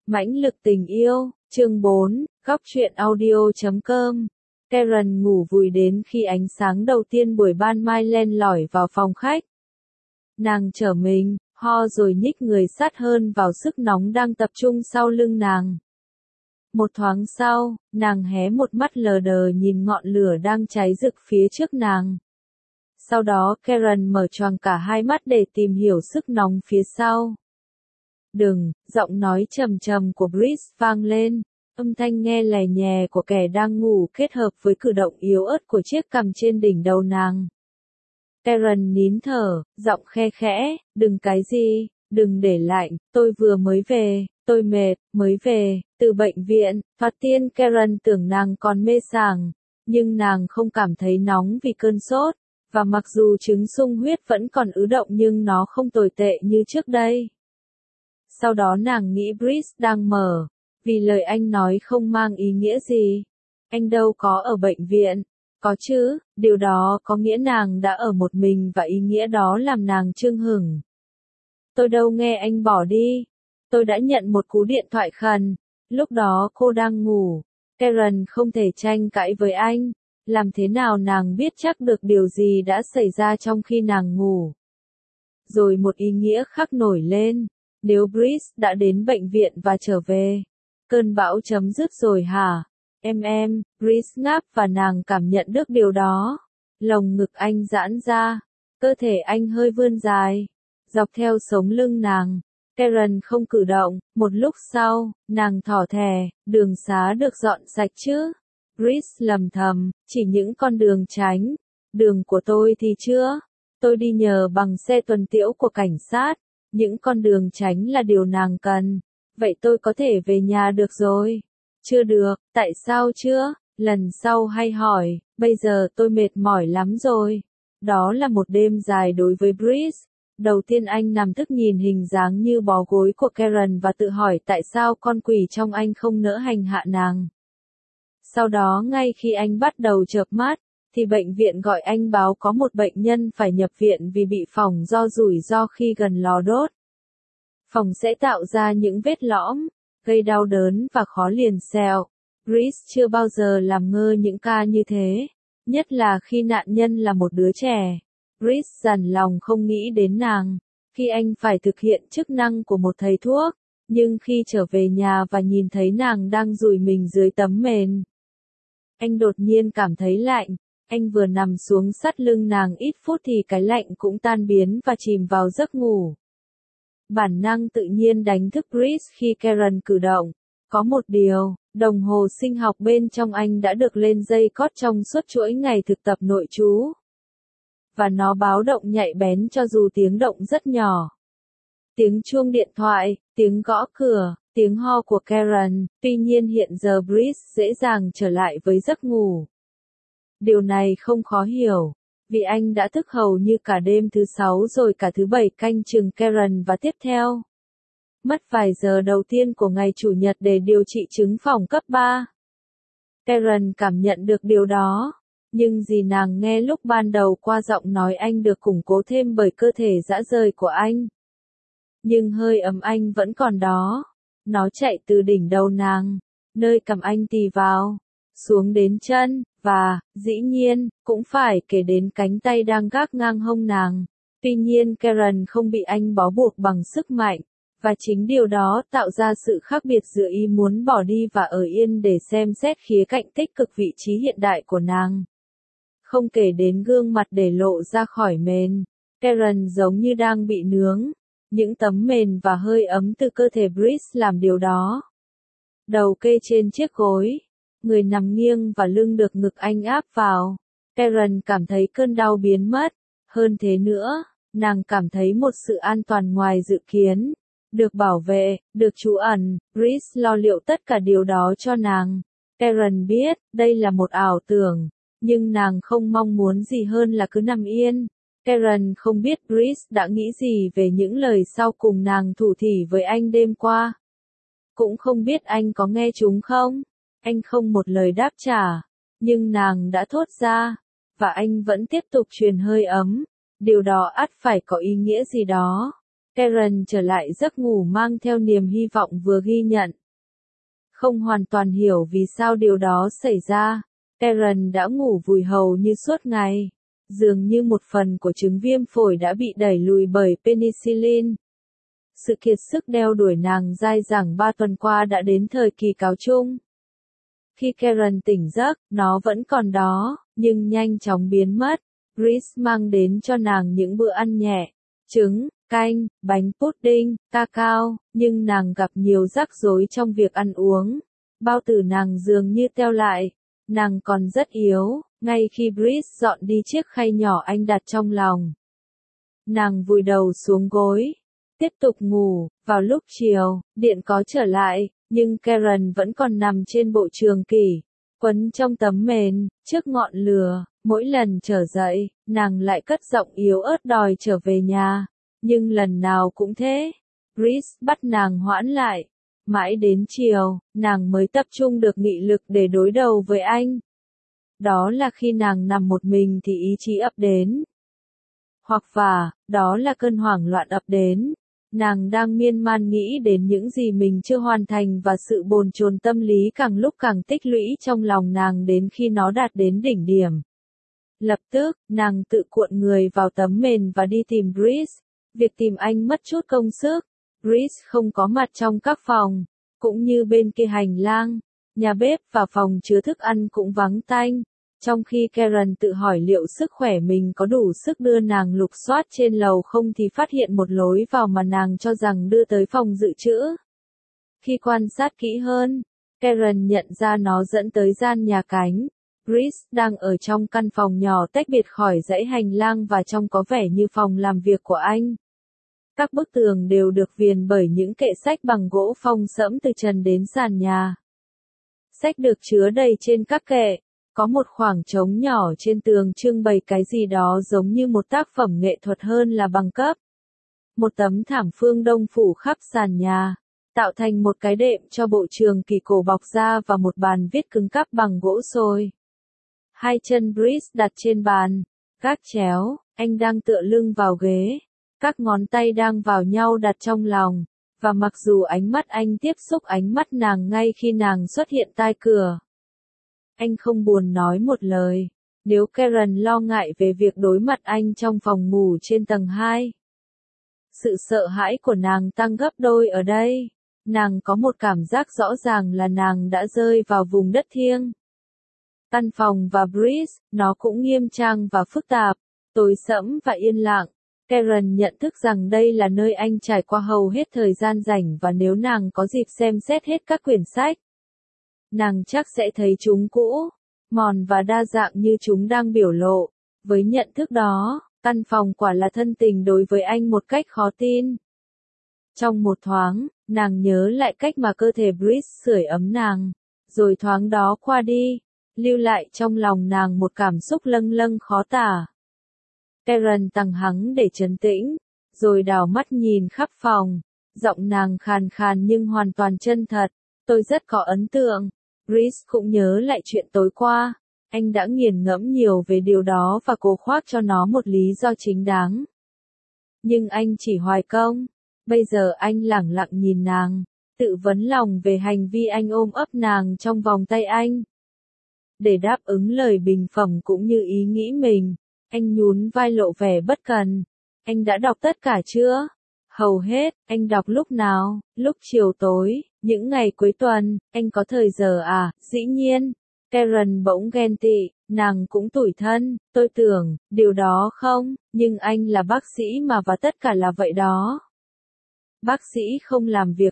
Mãnh lực tình yêu, chương 4, góc truyện audio.com. Karen ngủ vùi đến khi ánh sáng đầu tiên buổi ban mai len lỏi vào phòng khách. Nàng trở mình, ho rồi nhích người sát hơn vào sức nóng đang tập trung sau lưng nàng. Một thoáng sau, nàng hé một mắt lờ đờ nhìn ngọn lửa đang cháy rực phía trước nàng. Sau đó Karen mở choàng cả hai mắt để tìm hiểu sức nóng phía sau. Đừng, giọng nói trầm trầm của Brice vang lên, âm thanh nghe lè nhè của kẻ đang ngủ kết hợp với cử động yếu ớt của chiếc cằm trên đỉnh đầu nàng. Karen nín thở, giọng khe khẽ, đừng cái gì, đừng để lạnh, tôi vừa mới về, tôi mệt, mới về, từ bệnh viện. Thoạt tiên Karen tưởng nàng còn mê sảng, nhưng nàng không cảm thấy nóng vì cơn sốt, và mặc dù trứng sung huyết vẫn còn ứ động nhưng nó không tồi tệ như trước đây. Sau đó nàng nghĩ Brice đang mở, vì lời anh nói không mang ý nghĩa gì. Anh đâu có ở bệnh viện. Có chứ, điều đó có nghĩa nàng đã ở một mình và ý nghĩa đó làm nàng chưng hửng. Tôi đâu nghe anh bỏ đi. Tôi đã nhận một cú điện thoại khẩn. Lúc đó cô đang ngủ. Karen không thể tranh cãi với anh. Làm thế nào nàng biết chắc được điều gì đã xảy ra trong khi nàng ngủ. Rồi một ý nghĩa khác nổi lên. Nếu Brice đã đến bệnh viện và trở về, cơn bão chấm dứt rồi hả? Em, Brice ngáp và nàng cảm nhận được điều đó. Lồng ngực anh giãn ra, cơ thể anh hơi vươn dài, dọc theo sống lưng nàng. Karen không cử động, một lúc sau, nàng thỏ thẻ, đường xá được dọn sạch chứ? Brice lầm thầm, chỉ những con đường tránh, đường của tôi thì chưa. Tôi đi nhờ bằng xe tuần tiễu của cảnh sát. Những con đường tránh là điều nàng cần. Vậy tôi có thể về nhà được rồi. Chưa được, tại sao chưa? Lần sau hay hỏi, bây giờ tôi mệt mỏi lắm rồi. Đó là một đêm dài đối với Brice. Đầu tiên anh nằm thức nhìn hình dáng như bó gối của Karen và tự hỏi tại sao con quỷ trong anh không nỡ hành hạ nàng. Sau đó ngay khi anh bắt đầu chợp mắt, thì bệnh viện gọi anh báo có một bệnh nhân phải nhập viện vì bị phỏng do rủi ro khi gần lò đốt. Phỏng sẽ tạo ra những vết lõm, gây đau đớn và khó liền sẹo. Brice chưa bao giờ làm ngơ những ca như thế, nhất là khi nạn nhân là một đứa trẻ. Brice dằn lòng không nghĩ đến nàng, khi anh phải thực hiện chức năng của một thầy thuốc, nhưng khi trở về nhà và nhìn thấy nàng đang dùi mình dưới tấm mền, anh đột nhiên cảm thấy lạnh. Anh vừa nằm xuống sát lưng nàng ít phút thì cái lạnh cũng tan biến và chìm vào giấc ngủ. Bản năng tự nhiên đánh thức Brice khi Karen cử động. Có một điều, đồng hồ sinh học bên trong anh đã được lên dây cót trong suốt chuỗi ngày thực tập nội trú. Và nó báo động nhạy bén cho dù tiếng động rất nhỏ. Tiếng chuông điện thoại, tiếng gõ cửa, tiếng ho của Karen. Tuy nhiên hiện giờ Brice dễ dàng trở lại với giấc ngủ. Điều này không khó hiểu, vì anh đã thức hầu như cả đêm thứ 6 rồi cả thứ 7 canh chừng Karen và tiếp theo. Mất vài giờ đầu tiên của ngày Chủ nhật để điều trị chứng phỏng cấp 3. Karen cảm nhận được điều đó, nhưng gì nàng nghe lúc ban đầu qua giọng nói anh được củng cố thêm bởi cơ thể dã rời của anh. Nhưng hơi ấm anh vẫn còn đó, nó chạy từ đỉnh đầu nàng, nơi cằm anh tì vào, xuống đến chân. Và, dĩ nhiên, cũng phải kể đến cánh tay đang gác ngang hông nàng. Tuy nhiên Karen không bị anh bó buộc bằng sức mạnh, và chính điều đó tạo ra sự khác biệt giữa ý muốn bỏ đi và ở yên để xem xét khía cạnh tích cực vị trí hiện đại của nàng. Không kể đến gương mặt để lộ ra khỏi mền, Karen giống như đang bị nướng. Những tấm mền và hơi ấm từ cơ thể Brice làm điều đó. Đầu kê trên chiếc gối. Người nằm nghiêng và lưng được ngực anh áp vào. Karen cảm thấy cơn đau biến mất. Hơn thế nữa, nàng cảm thấy một sự an toàn ngoài dự kiến. Được bảo vệ, được trú ẩn, Brice lo liệu tất cả điều đó cho nàng. Karen biết, đây là một ảo tưởng, nhưng nàng không mong muốn gì hơn là cứ nằm yên. Karen không biết Brice đã nghĩ gì về những lời sau cùng nàng thủ thỉ với anh đêm qua. Cũng không biết anh có nghe chúng không? Anh không một lời đáp trả, nhưng nàng đã thốt ra, và anh vẫn tiếp tục truyền hơi ấm. Điều đó ắt phải có ý nghĩa gì đó. Karen trở lại giấc ngủ mang theo niềm hy vọng vừa ghi nhận. Không hoàn toàn hiểu vì sao điều đó xảy ra, Karen đã ngủ vùi hầu như suốt ngày. Dường như một phần của chứng viêm phổi đã bị đẩy lùi bởi penicillin. Sự kiệt sức đeo đuổi nàng dai dẳng 3 tuần qua đã đến thời kỳ cáo chung. Khi Karen tỉnh giấc, nó vẫn còn đó, nhưng nhanh chóng biến mất. Reese mang đến cho nàng những bữa ăn nhẹ, trứng, canh, bánh pudding, cacao, nhưng nàng gặp nhiều rắc rối trong việc ăn uống. Bao tử nàng dường như teo lại, nàng còn rất yếu, ngay khi Reese dọn đi chiếc khay nhỏ anh đặt trong lòng. Nàng vùi đầu xuống gối, tiếp tục ngủ. Vào lúc chiều, điện có trở lại, nhưng Karen vẫn còn nằm trên bộ trường kỷ, quấn trong tấm mền, trước ngọn lửa. Mỗi lần trở dậy, nàng lại cất giọng yếu ớt đòi trở về nhà. Nhưng lần nào cũng thế. Reese bắt nàng hoãn lại. Mãi đến chiều, nàng mới tập trung được nghị lực để đối đầu với anh. Đó là khi nàng nằm một mình thì ý chí ập đến. Hoặc đó là cơn hoảng loạn ập đến. Nàng đang miên man nghĩ đến những gì mình chưa hoàn thành và sự bồn chồn tâm lý càng lúc càng tích lũy trong lòng nàng đến khi nó đạt đến đỉnh điểm. Lập tức, nàng tự cuộn người vào tấm mền và đi tìm Reese. Việc tìm anh mất chút công sức. Reese không có mặt trong các phòng, cũng như bên kia hành lang. Nhà bếp và phòng chứa thức ăn cũng vắng tanh. Trong khi Karen tự hỏi liệu sức khỏe mình có đủ sức đưa nàng lục soát trên lầu không thì phát hiện một lối vào mà nàng cho rằng đưa tới phòng dự trữ. Khi quan sát kỹ hơn, Karen nhận ra nó dẫn tới gian nhà cánh. Reese đang ở trong căn phòng nhỏ tách biệt khỏi dãy hành lang và trông có vẻ như phòng làm việc của anh. Các bức tường đều được viền bởi những kệ sách bằng gỗ phong sẫm từ trần đến sàn nhà. Sách được chứa đầy trên các kệ. Có một khoảng trống nhỏ trên tường trưng bày cái gì đó giống như một tác phẩm nghệ thuật hơn là bằng cấp. Một tấm thảm phương đông phủ khắp sàn nhà, tạo thành một cái đệm cho bộ trường kỳ cổ bọc ra và một bàn viết cứng cáp bằng gỗ sồi. Hai chân Reese đặt trên bàn, gác chéo, anh đang tựa lưng vào ghế. Các ngón tay đang vào nhau đặt trong lòng, và mặc dù ánh mắt anh tiếp xúc ánh mắt nàng ngay khi nàng xuất hiện tai cửa. Anh không buồn nói một lời, nếu Karen lo ngại về việc đối mặt anh trong phòng ngủ trên tầng 2. Sự sợ hãi của nàng tăng gấp đôi ở đây, nàng có một cảm giác rõ ràng là nàng đã rơi vào vùng đất thiêng. Căn phòng và Reese, nó cũng nghiêm trang và phức tạp, tối sẫm và yên lặng. Karen nhận thức rằng đây là nơi anh trải qua hầu hết thời gian rảnh và nếu nàng có dịp xem xét hết các quyển sách, nàng chắc sẽ thấy chúng cũ, mòn và đa dạng như chúng đang biểu lộ. Với nhận thức đó, căn phòng quả là thân tình đối với anh một cách khó tin. Trong một thoáng, nàng nhớ lại cách mà cơ thể Reese sưởi ấm nàng, rồi thoáng đó qua đi, lưu lại trong lòng nàng một cảm xúc lâng lâng khó tả. Karen tăng hắng để trấn tĩnh, rồi đảo mắt nhìn khắp phòng, giọng nàng khàn khàn nhưng hoàn toàn chân thật. Tôi rất có ấn tượng. Reese cũng nhớ lại chuyện tối qua. Anh đã nghiền ngẫm nhiều về điều đó và cố khoác cho nó một lý do chính đáng. Nhưng anh chỉ hoài công. Bây giờ anh lẳng lặng nhìn nàng, tự vấn lòng về hành vi anh ôm ấp nàng trong vòng tay anh. Để đáp ứng lời bình phẩm cũng như ý nghĩ mình, anh nhún vai lộ vẻ bất cần. Anh đã đọc tất cả chưa? Hầu hết. Anh đọc lúc nào? Lúc chiều tối, những ngày cuối tuần, anh có thời giờ à? Dĩ nhiên. Karen bỗng ghen tị, nàng cũng tủi thân, tôi tưởng, điều đó không, nhưng anh là bác sĩ mà và tất cả là vậy đó. Bác sĩ không làm việc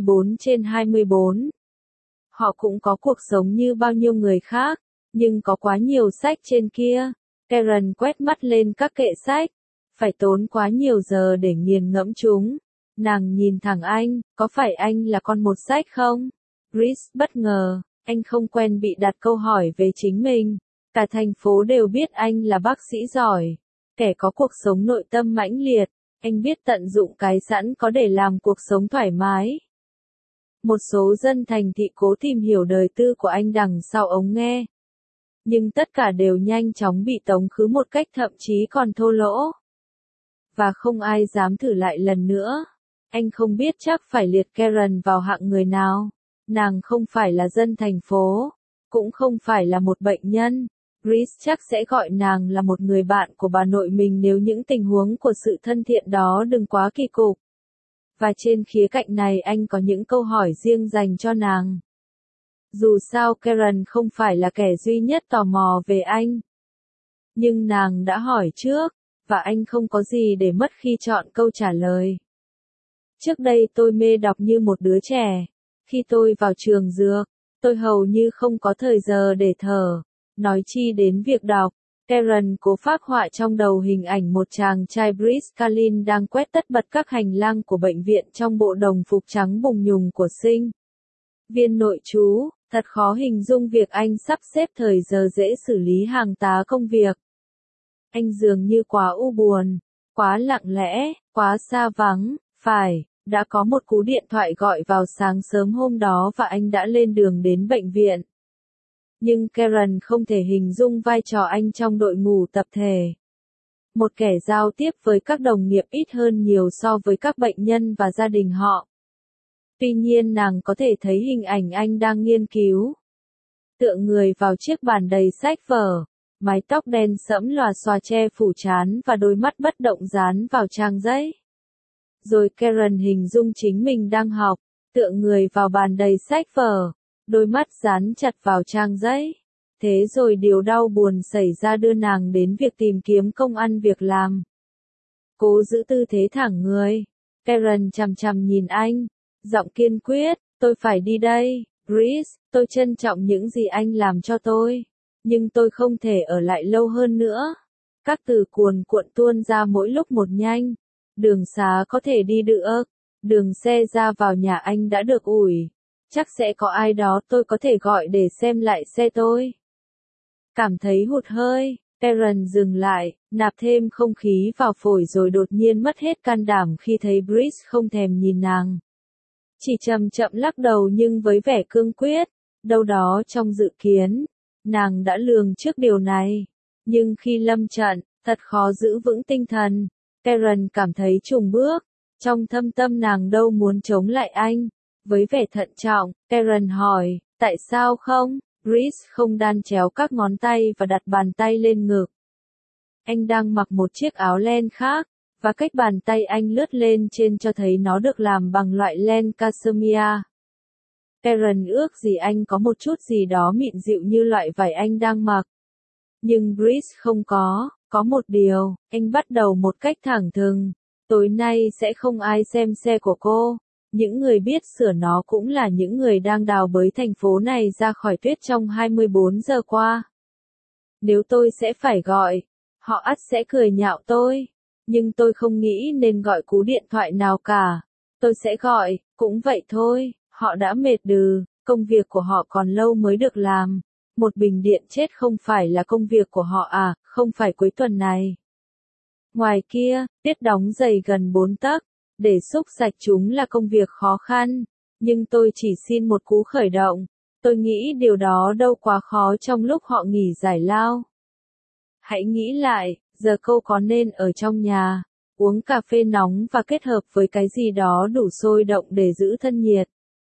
24/24. Họ cũng có cuộc sống như bao nhiêu người khác, nhưng có quá nhiều sách trên kia. Karen quét mắt lên các kệ sách. Phải tốn quá nhiều giờ để nghiền ngẫm chúng. Nàng nhìn thẳng anh, có phải anh là con một sách không? Reese bất ngờ, anh không quen bị đặt câu hỏi về chính mình. Cả thành phố đều biết anh là bác sĩ giỏi, kẻ có cuộc sống nội tâm mãnh liệt. Anh biết tận dụng cái sẵn có để làm cuộc sống thoải mái. Một số dân thành thị cố tìm hiểu đời tư của anh đằng sau ống nghe. Nhưng tất cả đều nhanh chóng bị tống khứ một cách thậm chí còn thô lỗ. và không ai dám thử lại lần nữa. Anh không biết chắc phải liệt Karen vào hạng người nào. Nàng không phải là dân thành phố, cũng không phải là một bệnh nhân. Reese chắc sẽ gọi nàng là một người bạn của bà nội mình nếu những tình huống của sự thân thiện đó đừng quá kỳ cục. Và trên khía cạnh này anh có những câu hỏi riêng dành cho nàng. Dù sao Karen không phải là kẻ duy nhất tò mò về anh. Nhưng nàng đã hỏi trước, và anh không có gì để mất khi chọn câu trả lời. Trước đây tôi mê đọc như một đứa trẻ. Khi tôi vào trường dược, tôi hầu như không có thời giờ để thở. Nói chi đến việc đọc. Karen cố phác họa trong đầu hình ảnh một chàng trai Bristolin đang quét tất bật các hành lang của bệnh viện trong bộ đồng phục trắng bùng nhùng của sinh viên nội trú. Thật khó hình dung việc anh sắp xếp thời giờ dễ xử lý hàng tá công việc. Anh dường như quá u buồn, quá lặng lẽ, quá xa vắng. Phải, đã có một cú điện thoại gọi vào sáng sớm hôm đó và anh đã lên đường đến bệnh viện. Nhưng Karen không thể hình dung vai trò anh trong đội ngũ tập thể. Một kẻ giao tiếp với các đồng nghiệp ít hơn nhiều so với các bệnh nhân và gia đình họ. Tuy nhiên nàng có thể thấy hình ảnh anh đang nghiên cứu. Tựa người vào chiếc bàn đầy sách vở, mái tóc đen sẫm lòa xòa che phủ trán và đôi mắt bất động dán vào trang giấy. Rồi Karen hình dung chính mình đang học, tựa người vào bàn đầy sách vở, đôi mắt dán chặt vào trang giấy. Thế rồi điều đau buồn xảy ra đưa nàng đến việc tìm kiếm công ăn việc làm. Cố giữ tư thế thẳng người. Karen chằm chằm nhìn anh, giọng kiên quyết, tôi phải đi đây, Reese, tôi trân trọng những gì anh làm cho tôi. Nhưng tôi không thể ở lại lâu hơn nữa. Các từ cuồn cuộn tuôn ra mỗi lúc một nhanh. Đường xá có thể đi được. Đường xe ra vào nhà anh đã được ủi. Chắc sẽ có ai đó tôi có thể gọi để xem lại xe tôi. Cảm thấy hụt hơi, Karen dừng lại, nạp thêm không khí vào phổi rồi đột nhiên mất hết can đảm khi thấy Brice không thèm nhìn nàng. Chỉ chậm chậm lắc đầu nhưng với vẻ cương quyết, đâu đó trong dự kiến, nàng đã lường trước điều này. Nhưng khi lâm trận, thật khó giữ vững tinh thần. Karen cảm thấy chùng bước, trong thâm tâm nàng đâu muốn chống lại anh. Với vẻ thận trọng, Karen hỏi, tại sao không? Reese không đan chéo các ngón tay và đặt bàn tay lên ngực. Anh đang mặc một chiếc áo len khác, và cách bàn tay anh lướt lên trên cho thấy nó được làm bằng loại len cashmere. Karen ước gì anh có một chút gì đó mịn dịu như loại vải anh đang mặc. Nhưng Reese không có một điều, anh bắt đầu một cách thẳng thừng. Tối nay sẽ không ai xem xe của cô. Những người biết sửa nó cũng là những người đang đào bới thành phố này ra khỏi tuyết trong 24 giờ qua. Nếu tôi sẽ phải gọi, họ ắt sẽ cười nhạo tôi. Nhưng tôi không nghĩ nên gọi cú điện thoại nào cả. Tôi sẽ gọi, cũng vậy thôi, họ đã mệt đừ, công việc của họ còn lâu mới được làm. Một bình điện chết không phải là công việc của họ à, không phải cuối tuần này. Ngoài kia, tuyết đóng dày gần 4 tấc. Để xúc sạch chúng là công việc khó khăn, nhưng tôi chỉ xin một cú khởi động. Tôi nghĩ điều đó đâu quá khó trong lúc họ nghỉ giải lao. Hãy nghĩ lại, giờ cô có nên ở trong nhà, uống cà phê nóng và kết hợp với cái gì đó đủ sôi động để giữ thân nhiệt.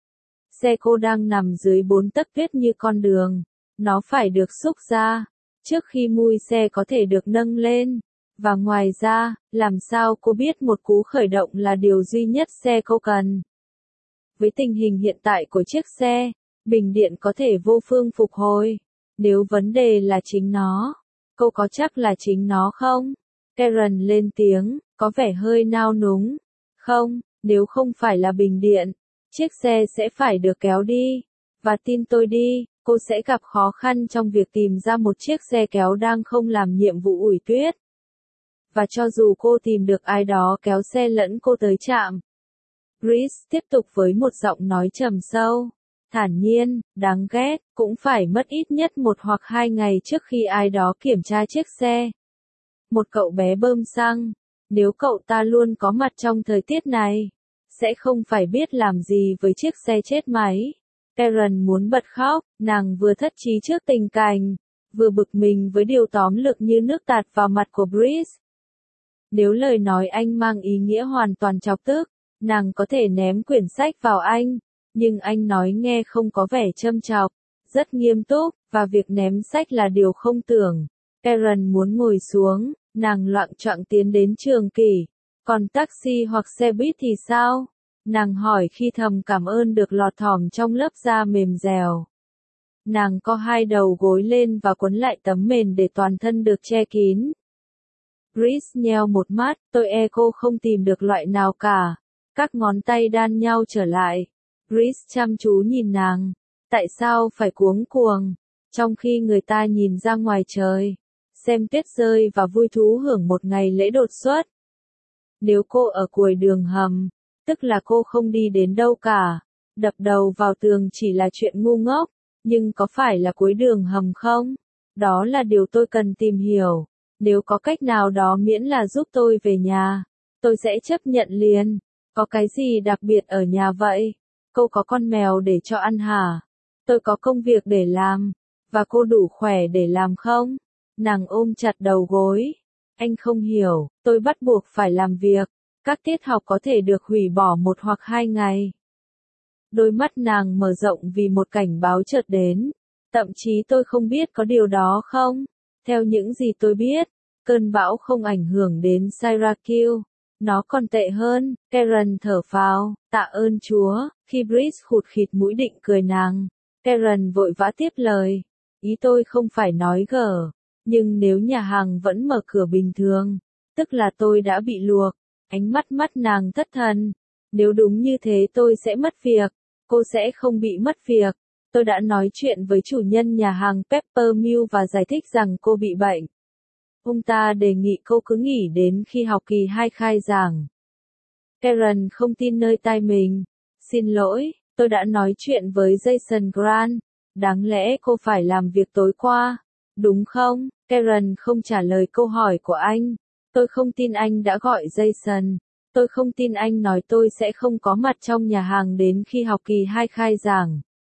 Xe cô đang nằm dưới 4 tấc tuyết như con đường. Nó phải được xúc ra, trước khi mui xe có thể được nâng lên. Và ngoài ra, làm sao cô biết một cú khởi động là điều duy nhất xe cô cần? Với tình hình hiện tại của chiếc xe, bình điện có thể vô phương phục hồi. Nếu vấn đề là chính nó, cô có chắc là chính nó không? Karen lên tiếng, có vẻ hơi nao núng. Không, nếu không phải là bình điện, chiếc xe sẽ phải được kéo đi. Và tin tôi đi, cô sẽ gặp khó khăn trong việc tìm ra một chiếc xe kéo đang không làm nhiệm vụ ủi tuyết. Và cho dù cô tìm được ai đó kéo xe lẫn cô tới trạm. Reese tiếp tục với một giọng nói trầm sâu, thản nhiên, đáng ghét, cũng phải mất ít nhất 1 hoặc 2 ngày trước khi ai đó kiểm tra chiếc xe. Một cậu bé bơm xăng, nếu cậu ta luôn có mặt trong thời tiết này, sẽ không phải biết làm gì với chiếc xe chết máy. Karen muốn bật khóc, nàng vừa thất trí trước tình cảnh, vừa bực mình với điều tóm lược như nước tạt vào mặt của Brice. Nếu lời nói anh mang ý nghĩa hoàn toàn chọc tức, nàng có thể ném quyển sách vào anh, nhưng anh nói nghe không có vẻ châm chọc, rất nghiêm túc, và việc ném sách là điều không tưởng. Karen muốn ngồi xuống, nàng loạng choạng tiến đến Trường Kỷ. Còn taxi hoặc xe buýt thì sao? Nàng hỏi khi thầm cảm ơn được lọt thỏm trong lớp da mềm dẻo. Nàng co hai đầu gối lên và quấn lại tấm mền để toàn thân được che kín. Chris nheo một mắt, tôi cô không tìm được loại nào cả. Các ngón tay đan nhau trở lại. Chris chăm chú nhìn nàng. Tại sao phải cuống cuồng, trong khi người ta nhìn ra ngoài trời, xem tuyết rơi và vui thú hưởng một ngày lễ đột xuất? Nếu cô ở cuối đường hầm, tức là cô không đi đến đâu cả. Đập đầu vào tường chỉ là chuyện ngu ngốc, nhưng có phải là cuối đường hầm không? Đó là điều tôi cần tìm hiểu. Nếu có cách nào đó miễn là giúp tôi về nhà, tôi sẽ chấp nhận liền. Có cái gì đặc biệt ở nhà vậy? Cô có con mèo để cho ăn hả? Tôi có công việc để làm, và cô đủ khỏe để làm không? Nàng ôm chặt đầu gối. Anh không hiểu, tôi bắt buộc phải làm việc. Các tiết học có thể được hủy bỏ 1 hoặc 2 ngày. Đôi mắt nàng mở rộng vì một cảnh báo chợt đến. Thậm chí tôi không biết có điều đó không? Theo những gì tôi biết, cơn bão không ảnh hưởng đến Syracuse. Nó còn tệ hơn. Karen thở phào, tạ ơn Chúa. Khi Brice khụt khịt mũi định cười nàng, Karen vội vã tiếp lời. Ý tôi không phải nói gở, nhưng nếu nhà hàng vẫn mở cửa bình thường, tức là tôi đã bị luộc. Ánh mắt nàng thất thần. Nếu đúng như thế tôi sẽ mất việc. Cô sẽ không bị mất việc. Tôi đã nói chuyện với chủ nhân nhà hàng Peppermill và giải thích rằng cô bị bệnh. Ông ta đề nghị cô cứ nghỉ đến khi học kỳ 2 khai giảng. Karen không tin nơi tai mình. Xin lỗi, tôi đã nói chuyện với Jason Grant. Đáng lẽ cô phải làm việc tối qua, đúng không? Karen không trả lời câu hỏi của anh. Tôi không tin anh đã gọi Jason. Tôi không tin anh nói tôi sẽ không có mặt trong nhà hàng đến khi học kỳ 2 khai giảng.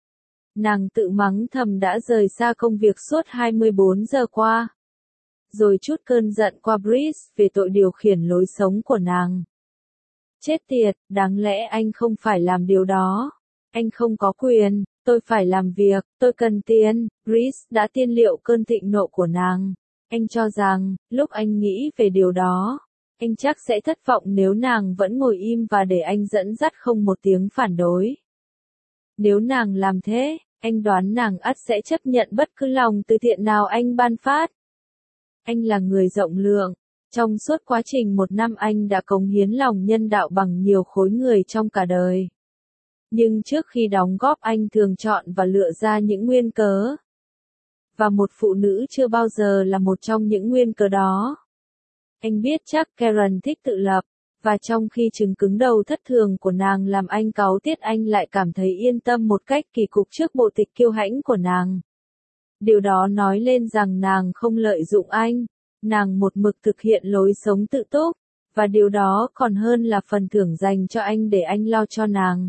Nàng tự mắng thầm đã rời xa công việc suốt 24 giờ qua. Rồi trút cơn giận qua Brice về tội điều khiển lối sống của nàng. Chết tiệt, đáng lẽ anh không phải làm điều đó. Anh không có quyền, tôi phải làm việc, tôi cần tiền. Brice đã tiên liệu cơn thịnh nộ của nàng. Anh cho rằng, lúc anh nghĩ về điều đó, anh chắc sẽ thất vọng nếu nàng vẫn ngồi im và để anh dẫn dắt không một tiếng phản đối. Nếu nàng làm thế, anh đoán nàng ắt sẽ chấp nhận bất cứ lòng từ thiện nào anh ban phát. Anh là người rộng lượng. Trong suốt quá trình 1 năm anh đã cống hiến lòng nhân đạo bằng nhiều khối người trong cả đời. Nhưng trước khi đóng góp anh thường chọn và lựa ra những nguyên cớ. Và một phụ nữ chưa bao giờ là một trong những nguyên cớ đó. Anh biết chắc Karen thích tự lập, và trong khi chứng cứng đầu thất thường của nàng làm anh cáu tiết anh lại cảm thấy yên tâm một cách kỳ cục trước bộ tịch kiêu hãnh của nàng. Điều đó nói lên rằng nàng không lợi dụng anh, nàng một mực thực hiện lối sống tự túc, và điều đó còn hơn là phần thưởng dành cho anh để anh lo cho nàng.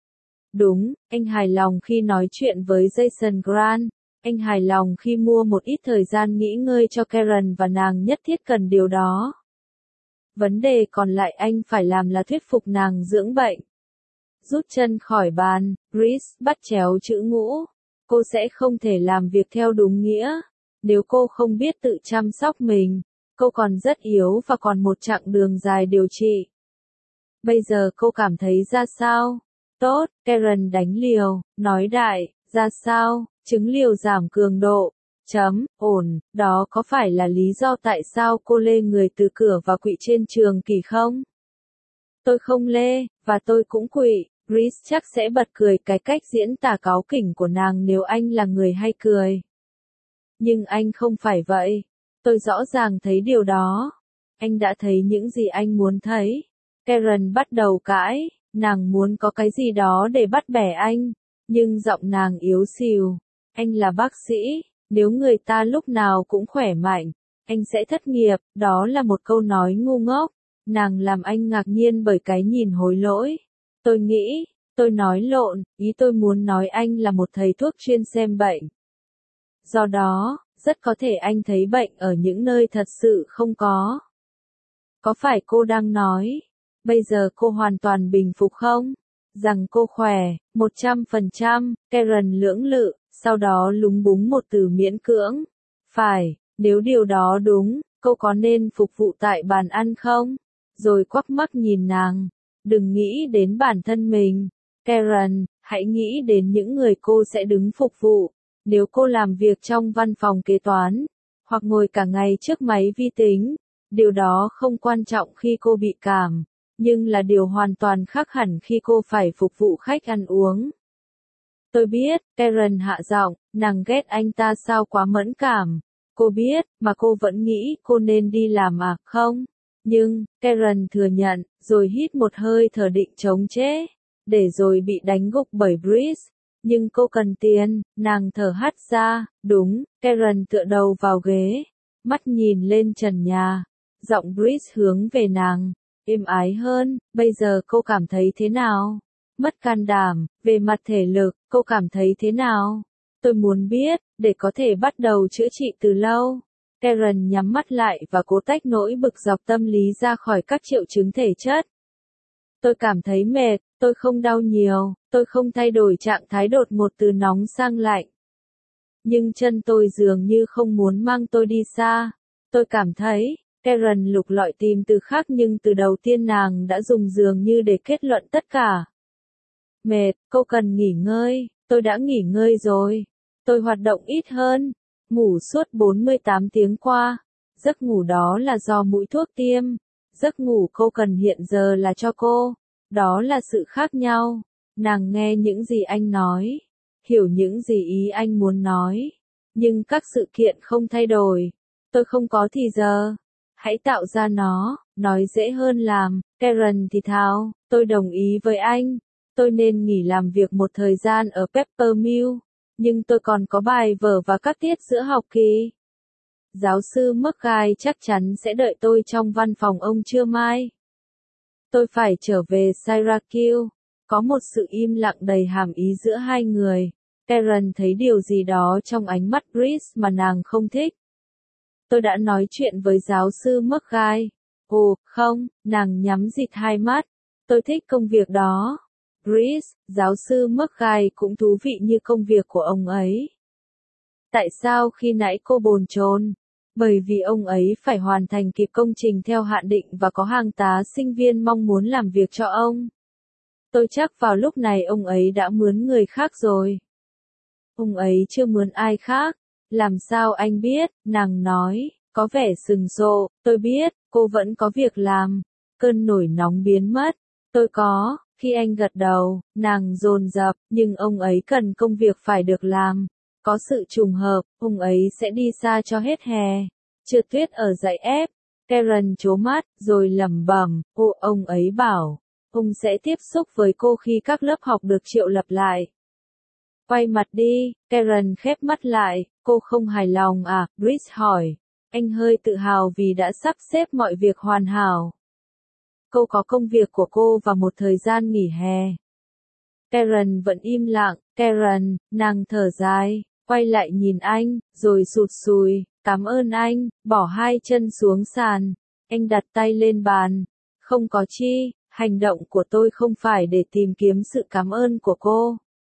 Đúng, anh hài lòng khi nói chuyện với Jason Grant, anh hài lòng khi mua một ít thời gian nghỉ ngơi cho Karen và nàng nhất thiết cần điều đó. Vấn đề còn lại anh phải làm là thuyết phục nàng dưỡng bệnh. Rút chân khỏi bàn, Brice bắt chéo chữ ngũ. Cô sẽ không thể làm việc theo đúng nghĩa. Nếu cô không biết tự chăm sóc mình, cô còn rất yếu và còn một chặng đường dài điều trị. Bây giờ cô cảm thấy ra sao? Tốt, Karen đánh liều, nói đại, ra sao? Chứng liều giảm cường độ. Ổn, đó có phải là lý do tại sao cô lê người từ cửa và quỵ trên Trường Kỷ không? Tôi không lê, và tôi cũng quỵ. Brice chắc sẽ bật cười cái cách diễn tả cáu kỉnh của nàng nếu anh là người hay cười. Nhưng anh không phải vậy. Tôi rõ ràng thấy điều đó. Anh đã thấy những gì anh muốn thấy. Karen bắt đầu cãi, nàng muốn có cái gì đó để bắt bẻ anh. Nhưng giọng nàng yếu xìu. Anh là bác sĩ, nếu người ta lúc nào cũng khỏe mạnh, anh sẽ thất nghiệp. Đó là một câu nói ngu ngốc. Nàng làm anh ngạc nhiên bởi cái nhìn hối lỗi. Tôi nghĩ, tôi nói lộn, ý tôi muốn nói anh là một thầy thuốc chuyên xem bệnh. Do đó, rất có thể anh thấy bệnh ở những nơi thật sự không có. Có phải cô đang nói, bây giờ cô hoàn toàn bình phục không? Rằng cô khỏe, 100%, Karen lưỡng lự, sau đó lúng búng một từ miễn cưỡng. Phải, nếu điều đó đúng, cô có nên phục vụ tại bàn ăn không? Rồi quắc mắt nhìn nàng. Đừng nghĩ đến bản thân mình. Karen, hãy nghĩ đến những người cô sẽ đứng phục vụ. Nếu cô làm việc trong văn phòng kế toán, hoặc ngồi cả ngày trước máy vi tính, điều đó không quan trọng khi cô bị cảm, nhưng là điều hoàn toàn khác hẳn khi cô phải phục vụ khách ăn uống. Tôi biết, Karen hạ giọng, nàng ghét anh ta sao quá mẫn cảm. Cô biết, mà cô vẫn nghĩ cô nên đi làm à, không? Nhưng, Karen thừa nhận, rồi hít một hơi thở định chống chế, để rồi bị đánh gục bởi Brice. Nhưng cô cần tiền, nàng thở hắt ra, đúng, Karen tựa đầu vào ghế, mắt nhìn lên trần nhà, giọng Brice hướng về nàng, êm ái hơn, bây giờ cô cảm thấy thế nào? Mất can đảm, về mặt thể lực, cô cảm thấy thế nào? Tôi muốn biết, để có thể bắt đầu chữa trị từ lâu. Karen nhắm mắt lại và cố tách nỗi bực dọc tâm lý ra khỏi các triệu chứng thể chất. Tôi cảm thấy mệt, tôi không đau nhiều, tôi không thay đổi trạng thái đột ngột từ nóng sang lạnh. Nhưng chân tôi dường như không muốn mang tôi đi xa. Tôi cảm thấy, Karen lục lọi tìm từ khác nhưng từ đầu tiên nàng đã dùng dường như để kết luận tất cả. Mệt, cô cần nghỉ ngơi, tôi đã nghỉ ngơi rồi. Tôi hoạt động ít hơn, ngủ suốt 48 tiếng qua. Giấc ngủ đó là do mũi thuốc tiêm. Giấc ngủ cô cần hiện giờ là cho cô. Đó là sự khác nhau. Nàng nghe những gì anh nói, hiểu những gì ý anh muốn nói. Nhưng các sự kiện không thay đổi. Tôi không có thì giờ. Hãy tạo ra nó, nói dễ hơn làm. Karen thì thào, tôi đồng ý với anh. Tôi nên nghỉ làm việc một thời gian ở Peppermill, nhưng tôi còn có bài vở và các tiết giữa học kỳ. Giáo sư McGuire chắc chắn sẽ đợi tôi trong văn phòng ông trưa mai. Tôi phải trở về Syracuse. Có một sự im lặng đầy hàm ý giữa hai người. Karen thấy điều gì đó trong ánh mắt Brice mà nàng không thích. Tôi đã nói chuyện với giáo sư McGuire. Ồ, không, nàng nhắm dịt hai mắt. Tôi thích công việc đó. Brice, giáo sư McGuire cũng thú vị như công việc của ông ấy. Tại sao khi nãy cô bồn chồn? Bởi vì ông ấy phải hoàn thành kịp công trình theo hạn định và có hàng tá sinh viên mong muốn làm việc cho ông. Tôi chắc vào lúc này ông ấy đã mướn người khác rồi. Ông ấy chưa mướn ai khác. Làm sao anh biết? Nàng nói, có vẻ sừng sộ. Tôi biết, cô vẫn có việc làm. Cơn nổi nóng biến mất. Tôi có. Khi anh gật đầu, nàng dồn dập, nhưng ông ấy cần công việc phải được làm. Có sự trùng hợp, ông ấy sẽ đi xa cho hết hè. Trượt tuyết ở dãy ép. Karen trố mắt, rồi lẩm bẩm, ông ấy bảo, ông sẽ tiếp xúc với cô khi các lớp học được triệu lập lại. Quay mặt đi, Karen khép mắt lại, cô không hài lòng à, Brice hỏi. Anh hơi tự hào vì đã sắp xếp mọi việc hoàn hảo. Cô có công việc của cô và một thời gian nghỉ hè. Karen vẫn im lặng, Karen, nàng thở dài, quay lại nhìn anh, rồi sụt sùi, cảm ơn anh, bỏ hai chân xuống sàn. Anh đặt tay lên bàn. Không có chi, hành động của tôi không phải để tìm kiếm sự cảm ơn của cô.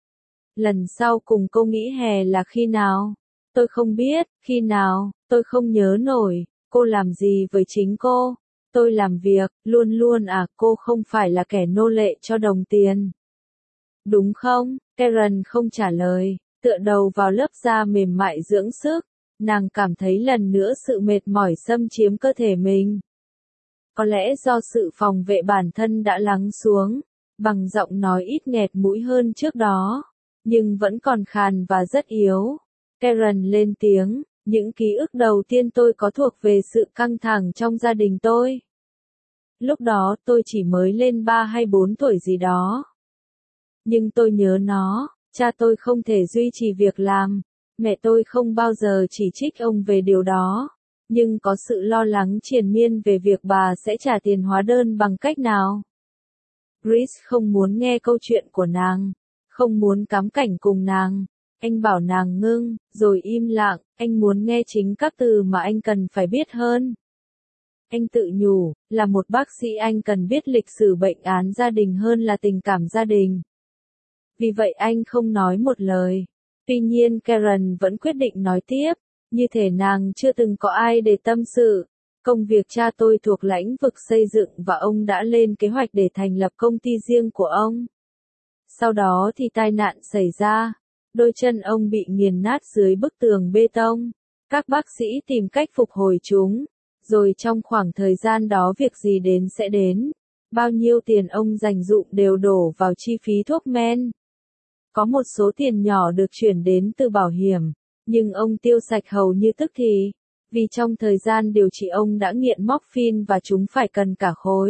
Lần sau cùng cô nghỉ hè là khi nào? Tôi không biết, khi nào, tôi không nhớ nổi, cô làm gì với chính cô? Tôi làm việc, luôn luôn à, cô không phải là kẻ nô lệ cho đồng tiền. Đúng không? Karen không trả lời, tựa đầu vào lớp da mềm mại dưỡng sức. Nàng cảm thấy lần nữa sự mệt mỏi xâm chiếm cơ thể mình. Có lẽ do sự phòng vệ bản thân đã lắng xuống, bằng giọng nói ít nghẹt mũi hơn trước đó, nhưng vẫn còn khàn và rất yếu. Karen lên tiếng, những ký ức đầu tiên tôi có thuộc về sự căng thẳng trong gia đình tôi. Lúc đó tôi chỉ mới lên 3 hay 4 tuổi gì đó. Nhưng tôi nhớ nó, cha tôi không thể duy trì việc làm, mẹ tôi không bao giờ chỉ trích ông về điều đó, nhưng có sự lo lắng triền miên về việc bà sẽ trả tiền hóa đơn bằng cách nào. Brice không muốn nghe câu chuyện của nàng, không muốn cắm cảnh cùng nàng. Anh bảo nàng ngưng, rồi im lặng, anh muốn nghe chính các từ mà anh cần phải biết hơn. Anh tự nhủ, là một bác sĩ anh cần biết lịch sử bệnh án gia đình hơn là tình cảm gia đình. Vì vậy anh không nói một lời. Tuy nhiên Karen vẫn quyết định nói tiếp, như thể nàng chưa từng có ai để tâm sự. Công việc cha tôi thuộc lĩnh vực xây dựng và ông đã lên kế hoạch để thành lập công ty riêng của ông. Sau đó thì tai nạn xảy ra. Đôi chân ông bị nghiền nát dưới bức tường bê tông. Các bác sĩ tìm cách phục hồi chúng. Rồi trong khoảng thời gian đó việc gì đến sẽ đến. Bao nhiêu tiền ông dành dụm đều đổ vào chi phí thuốc men. Có một số tiền nhỏ được chuyển đến từ bảo hiểm, nhưng ông tiêu sạch hầu như tức thì. Vì trong thời gian điều trị ông đã nghiện morphine và chúng phải cần cả khối.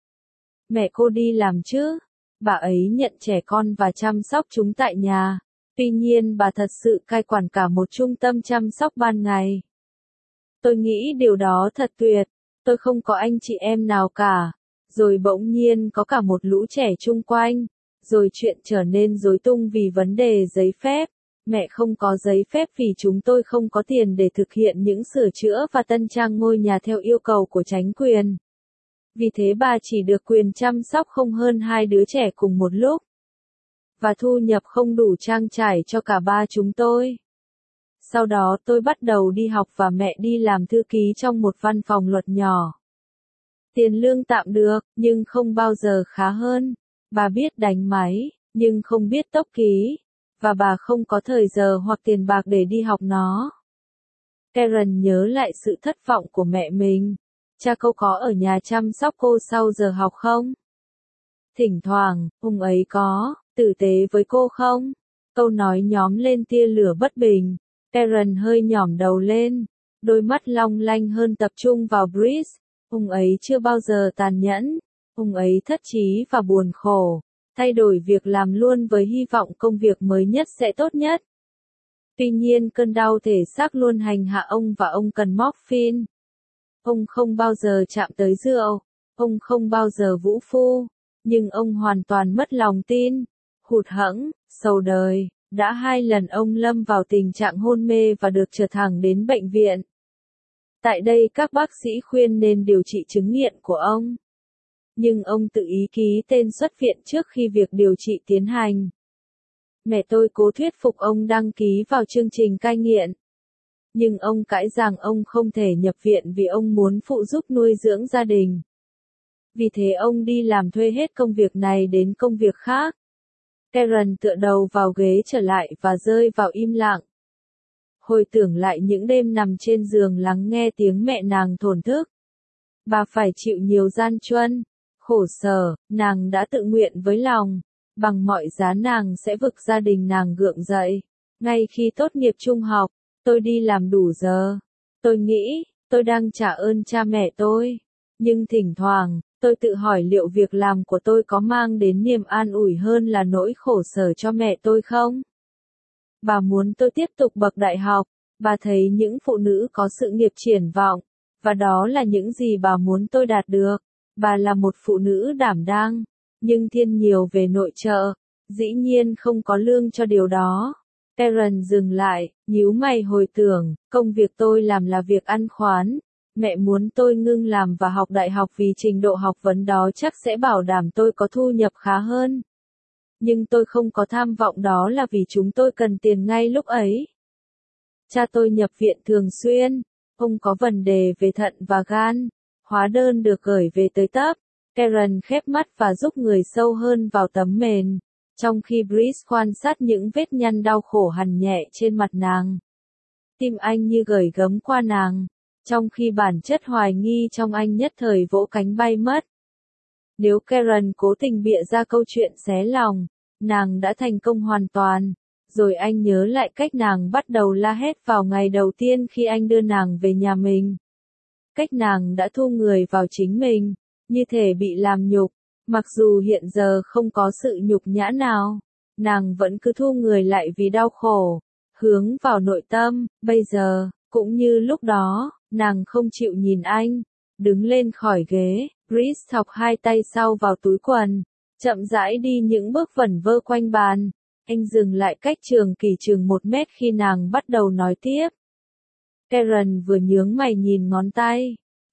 Mẹ cô đi làm chứ? Bà ấy nhận trẻ con và chăm sóc chúng tại nhà. Tuy nhiên bà thật sự cai quản cả một trung tâm chăm sóc ban ngày. Tôi nghĩ điều đó thật tuyệt. Tôi không có anh chị em nào cả. Rồi bỗng nhiên có cả một lũ trẻ chung quanh. Rồi chuyện trở nên rối tung vì vấn đề giấy phép. Mẹ không có giấy phép vì chúng tôi không có tiền để thực hiện những sửa chữa và tân trang ngôi nhà theo yêu cầu của chính quyền. Vì thế bà chỉ được quyền chăm sóc không hơn 2 đứa trẻ cùng một lúc. Và thu nhập không đủ trang trải cho cả ba chúng tôi. Sau đó tôi bắt đầu đi học và mẹ đi làm thư ký trong một văn phòng luật nhỏ. Tiền lương tạm được, nhưng không bao giờ khá hơn. Bà biết đánh máy, nhưng không biết tốc ký. Và bà không có thời giờ hoặc tiền bạc để đi học nó. Karen nhớ lại sự thất vọng của mẹ mình. Cha cô có ở nhà chăm sóc cô sau giờ học không? Thỉnh thoảng, ông ấy có, tử tế với cô không? Câu nói nhóm lên tia lửa bất bình. Karen hơi nhỏm đầu lên. Đôi mắt long lanh hơn tập trung vào Brice. Ông ấy chưa bao giờ tàn nhẫn. Ông ấy thất trí và buồn khổ. Thay đổi việc làm luôn với hy vọng công việc mới nhất sẽ tốt nhất. Tuy nhiên cơn đau thể xác luôn hành hạ ông và ông cần morphine. Ông không bao giờ chạm tới rượu. Ông không bao giờ vũ phu. Nhưng ông hoàn toàn mất lòng tin. Hụt hẫng, sầu đời. Đã 2 lần ông lâm vào tình trạng hôn mê và được trở thẳng đến bệnh viện. Tại đây các bác sĩ khuyên nên điều trị chứng nghiện của ông. Nhưng ông tự ý ký tên xuất viện trước khi việc điều trị tiến hành. Mẹ tôi cố thuyết phục ông đăng ký vào chương trình cai nghiện. Nhưng ông cãi rằng ông không thể nhập viện vì ông muốn phụ giúp nuôi dưỡng gia đình. Vì thế ông đi làm thuê hết công việc này đến công việc khác. Karen tựa đầu vào ghế trở lại và rơi vào im lặng. Hồi tưởng lại những đêm nằm trên giường lắng nghe tiếng mẹ nàng thổn thức. Bà phải chịu nhiều gian truân, khổ sở, nàng đã tự nguyện với lòng. Bằng mọi giá nàng sẽ vực gia đình nàng gượng dậy. Ngay khi tốt nghiệp trung học, tôi đi làm đủ giờ. Tôi nghĩ, tôi đang trả ơn cha mẹ tôi. Nhưng thỉnh thoảng, tôi tự hỏi liệu việc làm của tôi có mang đến niềm an ủi hơn là nỗi khổ sở cho mẹ tôi không? Bà muốn tôi tiếp tục bậc đại học. Bà thấy những phụ nữ có sự nghiệp triển vọng. Và đó là những gì bà muốn tôi đạt được. Bà là một phụ nữ đảm đang. Nhưng thiên nhiều về nội trợ. Dĩ nhiên không có lương cho điều đó. Karen dừng lại, nhíu mày hồi tưởng, công việc tôi làm là việc ăn khoán. Mẹ muốn tôi ngưng làm và học đại học vì trình độ học vấn đó chắc sẽ bảo đảm tôi có thu nhập khá hơn. Nhưng tôi không có tham vọng đó là vì chúng tôi cần tiền ngay lúc ấy. Cha tôi nhập viện thường xuyên. Ông có vấn đề về thận và gan. Hóa đơn được gửi về tới tấp. Karen khép mắt và giúp người sâu hơn vào tấm mền. Trong khi Brice quan sát những vết nhăn đau khổ hằn nhẹ trên mặt nàng. Tim anh như gởi gấm qua nàng. Trong khi bản chất hoài nghi trong anh nhất thời vỗ cánh bay mất. Nếu Karen cố tình bịa ra câu chuyện xé lòng, nàng đã thành công hoàn toàn. Rồi anh nhớ lại cách nàng bắt đầu la hét vào ngày đầu tiên khi anh đưa nàng về nhà mình. Cách nàng đã thu người vào chính mình, như thể bị làm nhục. Mặc dù hiện giờ không có sự nhục nhã nào, nàng vẫn cứ thu người lại vì đau khổ, hướng vào nội tâm. Bây giờ, cũng như lúc đó, nàng không chịu nhìn anh. Đứng lên khỏi ghế, Brice thọc 2 tay sau vào túi quần, chậm rãi đi những bước vẩn vơ quanh bàn. Anh dừng lại cách trường kỳ chừng 1 mét khi nàng bắt đầu nói tiếp. Karen vừa nhướng mày nhìn ngón tay,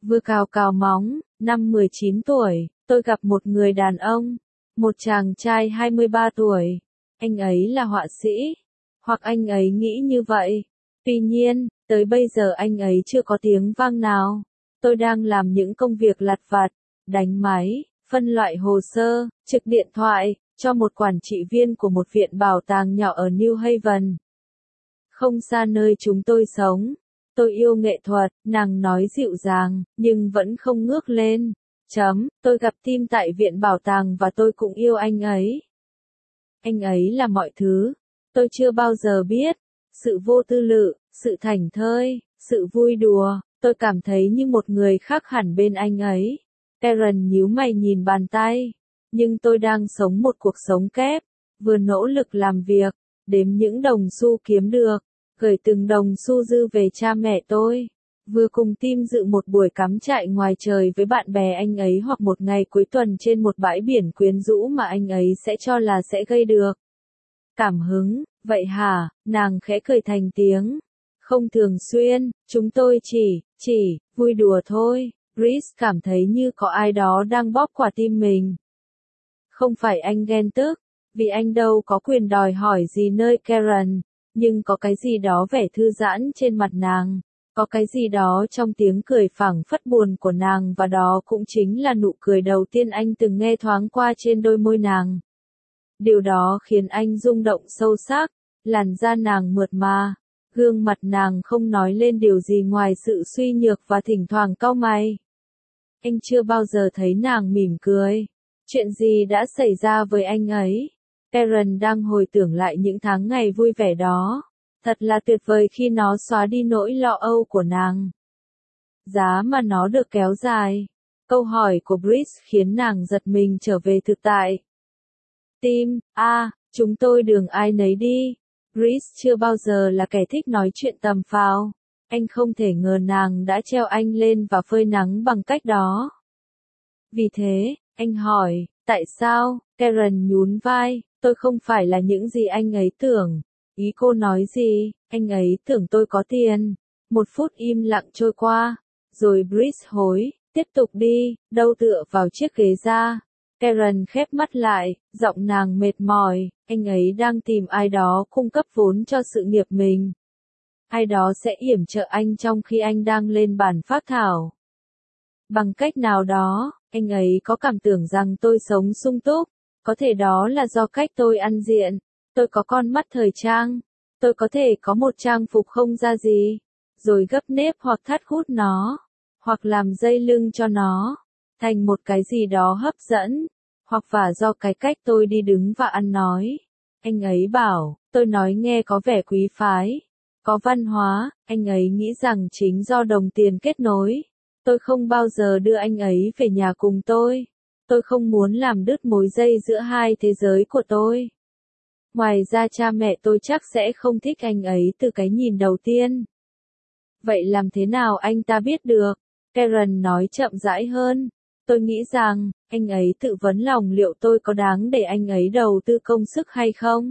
Vừa cào cào móng, năm 19 tuổi, tôi gặp một người đàn ông, một chàng trai 23 tuổi. Anh ấy là họa sĩ, hoặc anh ấy nghĩ như vậy. Tuy nhiên, tới bây giờ anh ấy chưa có tiếng vang nào. Tôi đang làm những công việc lặt vặt, đánh máy, phân loại hồ sơ, trực điện thoại, cho một quản trị viên của một viện bảo tàng nhỏ ở New Haven. Không xa nơi chúng tôi sống. Tôi yêu nghệ thuật, nàng nói dịu dàng, nhưng vẫn không ngước lên. Tôi gặp Tim tại viện bảo tàng và tôi cũng yêu anh ấy. Anh ấy là mọi thứ. Tôi chưa bao giờ biết. Sự vô tư lự, sự thảnh thơi, sự vui đùa. Tôi cảm thấy như một người khác hẳn bên anh ấy. Karen nhíu mày nhìn bàn tay. Nhưng tôi đang sống một cuộc sống kép. Vừa nỗ lực làm việc, đếm những đồng xu kiếm được, gửi từng đồng xu dư về cha mẹ tôi. Vừa cùng Tim dự một buổi cắm trại ngoài trời với bạn bè anh ấy hoặc một ngày cuối tuần trên một bãi biển quyến rũ mà anh ấy sẽ cho là sẽ gây được cảm hứng. Vậy hả? Nàng khẽ cười thành tiếng. Không thường xuyên, chúng tôi chỉ vui đùa thôi. Chris cảm thấy như có ai đó đang bóp quả tim mình. Không phải anh ghen tức, vì anh đâu có quyền đòi hỏi gì nơi Karen, nhưng có cái gì đó vẻ thư giãn trên mặt nàng. Có cái gì đó trong tiếng cười phảng phất buồn của nàng và đó cũng chính là nụ cười đầu tiên anh từng nghe thoáng qua trên đôi môi nàng. Điều đó khiến anh rung động sâu sắc, làn da nàng mượt mà, gương mặt nàng không nói lên điều gì ngoài sự suy nhược và thỉnh thoảng cau mày. Anh chưa bao giờ thấy nàng mỉm cười. Chuyện gì đã xảy ra với anh ấy? Karen đang hồi tưởng lại những tháng ngày vui vẻ đó. Thật là tuyệt vời khi nó xóa đi nỗi lo âu của nàng. Giá mà nó được kéo dài. Câu hỏi của Brice khiến nàng giật mình trở về thực tại. Tim, chúng tôi đường ai nấy đi. Brice chưa bao giờ là kẻ thích nói chuyện tầm phào. Anh không thể ngờ nàng đã treo anh lên và phơi nắng bằng cách đó. Vì thế, anh hỏi, tại sao? Karen nhún vai, tôi không phải là những gì anh ấy tưởng. Ý cô nói gì? Anh ấy tưởng tôi có tiền. Một phút im lặng trôi qua. Rồi Brice hối, tiếp tục đi, đâu tựa vào chiếc ghế ra. Karen khép mắt lại, giọng nàng mệt mỏi, anh ấy đang tìm ai đó cung cấp vốn cho sự nghiệp mình. Ai đó sẽ yểm trợ anh trong khi anh đang lên bàn phác thảo. Bằng cách nào đó, anh ấy có cảm tưởng rằng tôi sống sung túc. Có thể đó là do cách tôi ăn diện. Tôi có con mắt thời trang. Tôi có thể có một trang phục không ra gì. Rồi gấp nếp hoặc thắt hút nó. Hoặc làm dây lưng cho nó. Thành một cái gì đó hấp dẫn. Hoặc và do cái cách tôi đi đứng và ăn nói. Anh ấy bảo, tôi nói nghe có vẻ quý phái. Có văn hóa, anh ấy nghĩ rằng chính do đồng tiền kết nối. Tôi không bao giờ đưa anh ấy về nhà cùng tôi. Tôi không muốn làm đứt mối dây giữa hai thế giới của tôi. Ngoài ra cha mẹ tôi chắc sẽ không thích anh ấy từ cái nhìn đầu tiên. Vậy làm thế nào anh ta biết được? Karen nói chậm rãi hơn. Tôi nghĩ rằng, anh ấy tự vấn lòng liệu tôi có đáng để anh ấy đầu tư công sức hay không?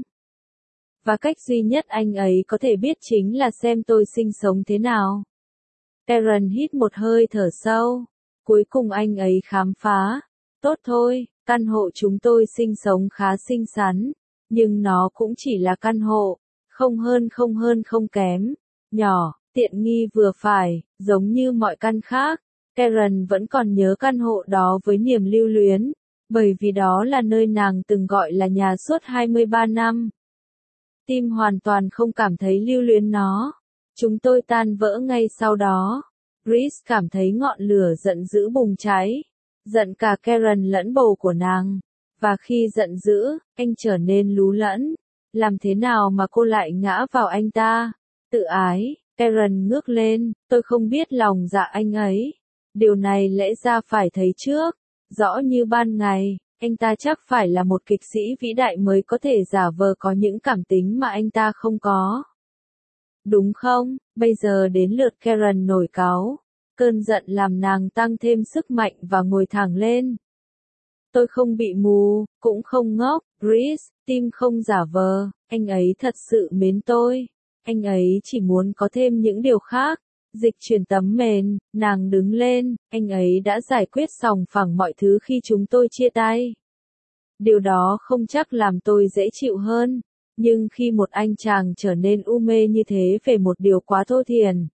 Và cách duy nhất anh ấy có thể biết chính là xem tôi sinh sống thế nào. Karen hít một hơi thở sâu. Cuối cùng anh ấy khám phá. Tốt thôi, căn hộ chúng tôi sinh sống khá xinh xắn. Nhưng nó cũng chỉ là căn hộ. Không hơn không kém. Nhỏ, tiện nghi vừa phải, giống như mọi căn khác. Karen vẫn còn nhớ căn hộ đó với niềm lưu luyến. Bởi vì đó là nơi nàng từng gọi là nhà suốt 23 năm. Tim hoàn toàn không cảm thấy lưu luyến nó. Chúng tôi tan vỡ ngay sau đó. Brice cảm thấy ngọn lửa giận dữ bùng cháy. Giận cả Karen lẫn bầu của nàng. Và khi giận dữ, anh trở nên lú lẫn. Làm thế nào mà cô lại ngã vào anh ta? Tự ái, Karen ngước lên, tôi không biết lòng dạ anh ấy. Điều này lẽ ra phải thấy trước. Rõ như ban ngày, anh ta chắc phải là một kịch sĩ vĩ đại mới có thể giả vờ có những cảm tính mà anh ta không có. Đúng không? Bây giờ đến lượt Karen nổi cáu. Cơn giận làm nàng tăng thêm sức mạnh và ngồi thẳng lên. Tôi không bị mù, cũng không ngốc, Brice, Tim không giả vờ, anh ấy thật sự mến tôi. Anh ấy chỉ muốn có thêm những điều khác. Dịch chuyển tấm mền, nàng đứng lên, anh ấy đã giải quyết sòng phẳng mọi thứ khi chúng tôi chia tay. Điều đó không chắc làm tôi dễ chịu hơn, nhưng khi một anh chàng trở nên u mê như thế về một điều quá thô thiển.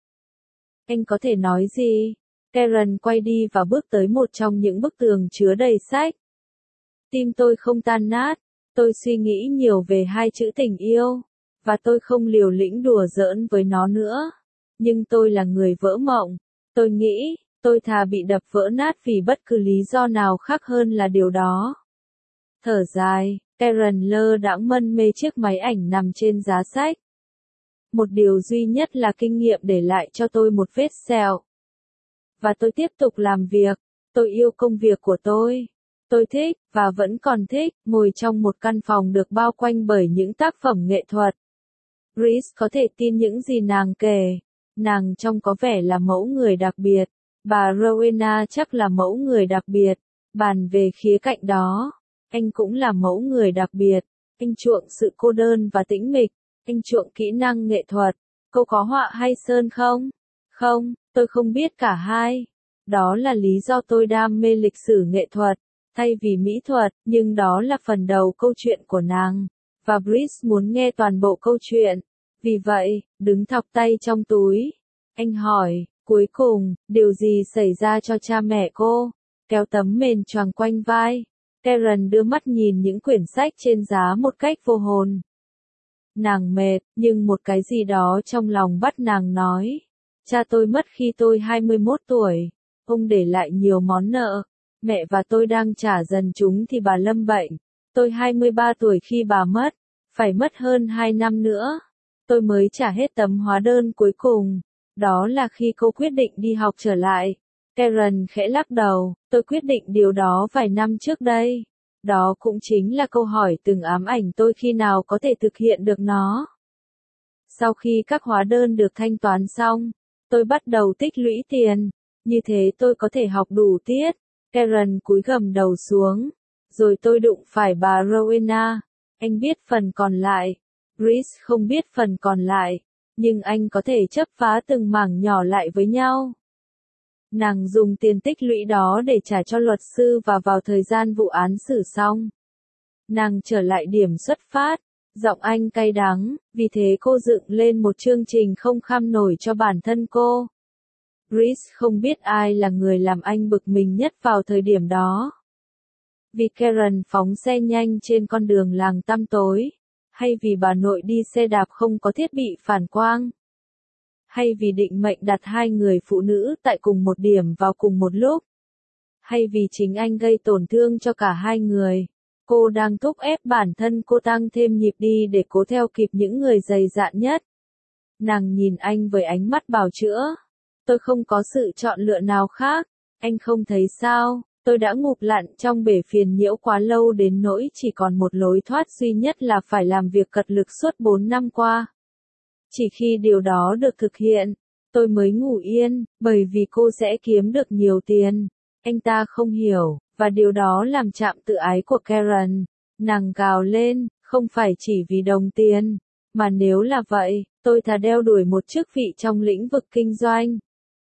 Anh có thể nói gì? Karen quay đi và bước tới một trong những bức tường chứa đầy sách. Tim tôi không tan nát, tôi suy nghĩ nhiều về hai chữ tình yêu, và tôi không liều lĩnh đùa giỡn với nó nữa. Nhưng tôi là người vỡ mộng, tôi nghĩ, tôi thà bị đập vỡ nát vì bất cứ lý do nào khác hơn là điều đó. Thở dài, Karen lơ đãng mân mê chiếc máy ảnh nằm trên giá sách. Một điều duy nhất là kinh nghiệm để lại cho tôi một vết sẹo. Và tôi tiếp tục làm việc, tôi yêu công việc của tôi. Tôi thích, và vẫn còn thích, ngồi trong một căn phòng được bao quanh bởi những tác phẩm nghệ thuật. Reese có thể tin những gì nàng kể. Nàng trông có vẻ là mẫu người đặc biệt. Bà Rowena chắc là mẫu người đặc biệt. Bàn về khía cạnh đó, anh cũng là mẫu người đặc biệt. Anh chuộng sự cô đơn và tĩnh mịch. Anh chuộng kỹ năng nghệ thuật. Cô có họa hay sơn không? Không, tôi không biết cả hai. Đó là lý do tôi đam mê lịch sử nghệ thuật, thay vì mỹ thuật, nhưng đó là phần đầu câu chuyện của nàng. Và Brice muốn nghe toàn bộ câu chuyện. Vì vậy, đứng thọc tay trong túi. Anh hỏi, cuối cùng, điều gì xảy ra cho cha mẹ cô? Kéo tấm mền choàng quanh vai. Karen đưa mắt nhìn những quyển sách trên giá một cách vô hồn. Nàng mệt, nhưng một cái gì đó trong lòng bắt nàng nói. Cha tôi mất khi tôi 21 tuổi. Ông để lại nhiều món nợ. Mẹ và tôi đang trả dần chúng thì bà lâm bệnh. Tôi 23 tuổi khi bà mất. Phải mất hơn 2 năm nữa. Tôi mới trả hết tấm hóa đơn cuối cùng. Đó là khi cô quyết định đi học trở lại. Karen khẽ lắc đầu. Tôi quyết định điều đó vài năm trước đây. Đó cũng chính là câu hỏi từng ám ảnh tôi khi nào có thể thực hiện được nó. Sau khi các hóa đơn được thanh toán xong, tôi bắt đầu tích lũy tiền. Như thế tôi có thể học đủ tiết. Karen cúi gằm đầu xuống. Rồi tôi đụng phải bà Rowena. Anh biết phần còn lại. Reese không biết phần còn lại. Nhưng anh có thể chấp phá từng mảng nhỏ lại với nhau. Nàng dùng tiền tích lũy đó để trả cho luật sư và vào thời gian vụ án xử xong. Nàng trở lại điểm xuất phát. Giọng anh cay đắng, vì thế cô dựng lên một chương trình không kham nổi cho bản thân cô. Reese không biết ai là người làm anh bực mình nhất vào thời điểm đó. Vì Karen phóng xe nhanh trên con đường làng tăm tối, hay vì bà nội đi xe đạp không có thiết bị phản quang, hay vì định mệnh đặt hai người phụ nữ tại cùng một điểm vào cùng một lúc, hay vì chính anh gây tổn thương cho cả hai người. Cô đang thúc ép bản thân cô tăng thêm nhịp đi để cố theo kịp những người dày dạn nhất. Nàng nhìn anh với ánh mắt bào chữa. Tôi không có sự chọn lựa nào khác. Anh không thấy sao? Tôi đã ngụp lặn trong bể phiền nhiễu quá lâu đến nỗi chỉ còn một lối thoát duy nhất là phải làm việc cật lực suốt 4 năm qua. Chỉ khi điều đó được thực hiện, tôi mới ngủ yên, bởi vì cô sẽ kiếm được nhiều tiền. Anh ta không hiểu, và điều đó làm chạm tự ái của Karen. Nàng gào lên, không phải chỉ vì đồng tiền, mà nếu là vậy, tôi thà đeo đuổi một chức vị trong lĩnh vực kinh doanh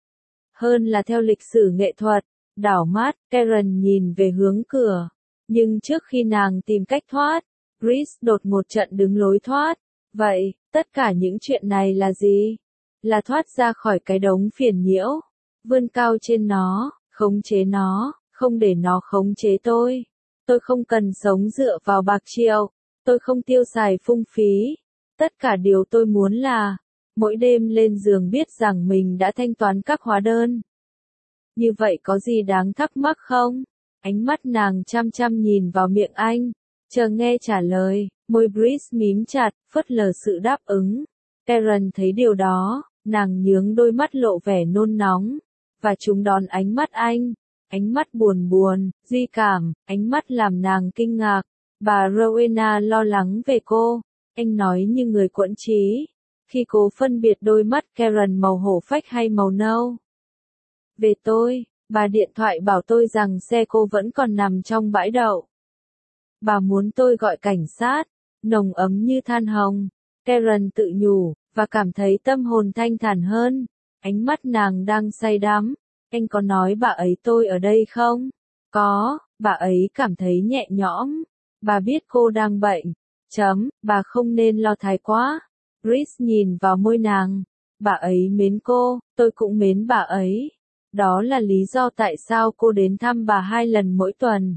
hơn là theo lịch sử nghệ thuật. Đảo mắt, Karen nhìn về hướng cửa. Nhưng trước khi nàng tìm cách thoát, Reese đột một trận đứng lối thoát. Vậy, tất cả những chuyện này là gì? Là thoát ra khỏi cái đống phiền nhiễu, vươn cao trên nó, khống chế nó, không để nó khống chế tôi. Tôi không cần sống dựa vào bạc triệu, tôi không tiêu xài phung phí. Tất cả điều tôi muốn là, mỗi đêm lên giường biết rằng mình đã thanh toán các hóa đơn. Như vậy có gì đáng thắc mắc không? Ánh mắt nàng chăm chăm nhìn vào miệng anh, chờ nghe trả lời. Môi Brice mím chặt, phớt lờ sự đáp ứng. Karen thấy điều đó, nàng nhướng đôi mắt lộ vẻ nôn nóng, và chúng đón ánh mắt anh. Ánh mắt buồn buồn, duy cảm, ánh mắt làm nàng kinh ngạc. Bà Rowena lo lắng về cô. Anh nói như người quẫn trí, khi cố phân biệt đôi mắt Karen màu hổ phách hay màu nâu. Về tôi, bà điện thoại bảo tôi rằng xe cô vẫn còn nằm trong bãi đậu. Bà muốn tôi gọi cảnh sát. Nồng ấm như than hồng. Karen tự nhủ, và cảm thấy tâm hồn thanh thản hơn. Ánh mắt nàng đang say đắm. Anh có nói bà ấy tôi ở đây không? Có, bà ấy cảm thấy nhẹ nhõm. Bà biết cô đang bệnh. Bà không nên lo thái quá. Chris nhìn vào môi nàng. Bà ấy mến cô, tôi cũng mến bà ấy. Đó là lý do tại sao cô đến thăm bà 2 lần mỗi tuần.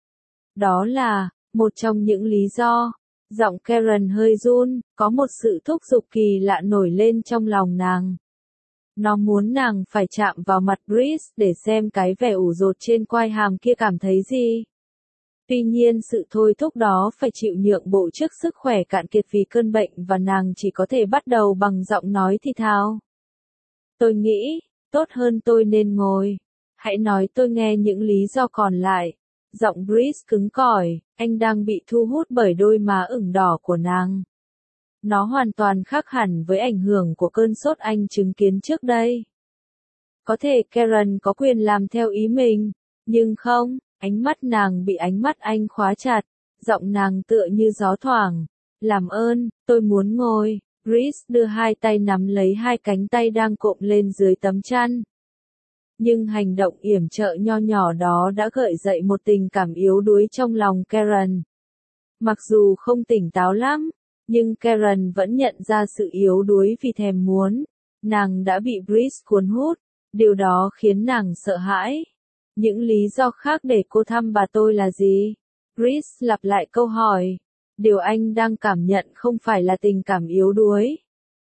Đó là một trong những lý do. Giọng Karen hơi run, có một sự thúc giục kỳ lạ nổi lên trong lòng nàng. Nó muốn nàng phải chạm vào mặt Chris để xem cái vẻ ủ rột trên quai hàm kia cảm thấy gì. Tuy nhiên sự thôi thúc đó phải chịu nhượng bộ trước sức khỏe cạn kiệt vì cơn bệnh và nàng chỉ có thể bắt đầu bằng giọng nói thì thào. Tôi nghĩ, tốt hơn tôi nên ngồi. Hãy nói tôi nghe những lý do còn lại. Giọng Chris cứng cỏi, anh đang bị thu hút bởi đôi má ửng đỏ của nàng. Nó hoàn toàn khác hẳn với ảnh hưởng của cơn sốt anh chứng kiến trước đây. Có thể Karen có quyền làm theo ý mình, nhưng không, ánh mắt nàng bị ánh mắt anh khóa chặt, giọng nàng tựa như gió thoảng. Làm ơn, tôi muốn ngồi. Chris đưa 2 tay nắm lấy 2 cánh tay đang cộm lên dưới tấm chăn. Nhưng hành động yểm trợ nho nhỏ đó đã gợi dậy một tình cảm yếu đuối trong lòng Karen. Mặc dù không tỉnh táo lắm, nhưng Karen vẫn nhận ra sự yếu đuối vì thèm muốn. Nàng đã bị Chris cuốn hút, điều đó khiến nàng sợ hãi. Những lý do khác để cô thăm bà tôi là gì? Chris lặp lại câu hỏi. Điều anh đang cảm nhận không phải là tình cảm yếu đuối,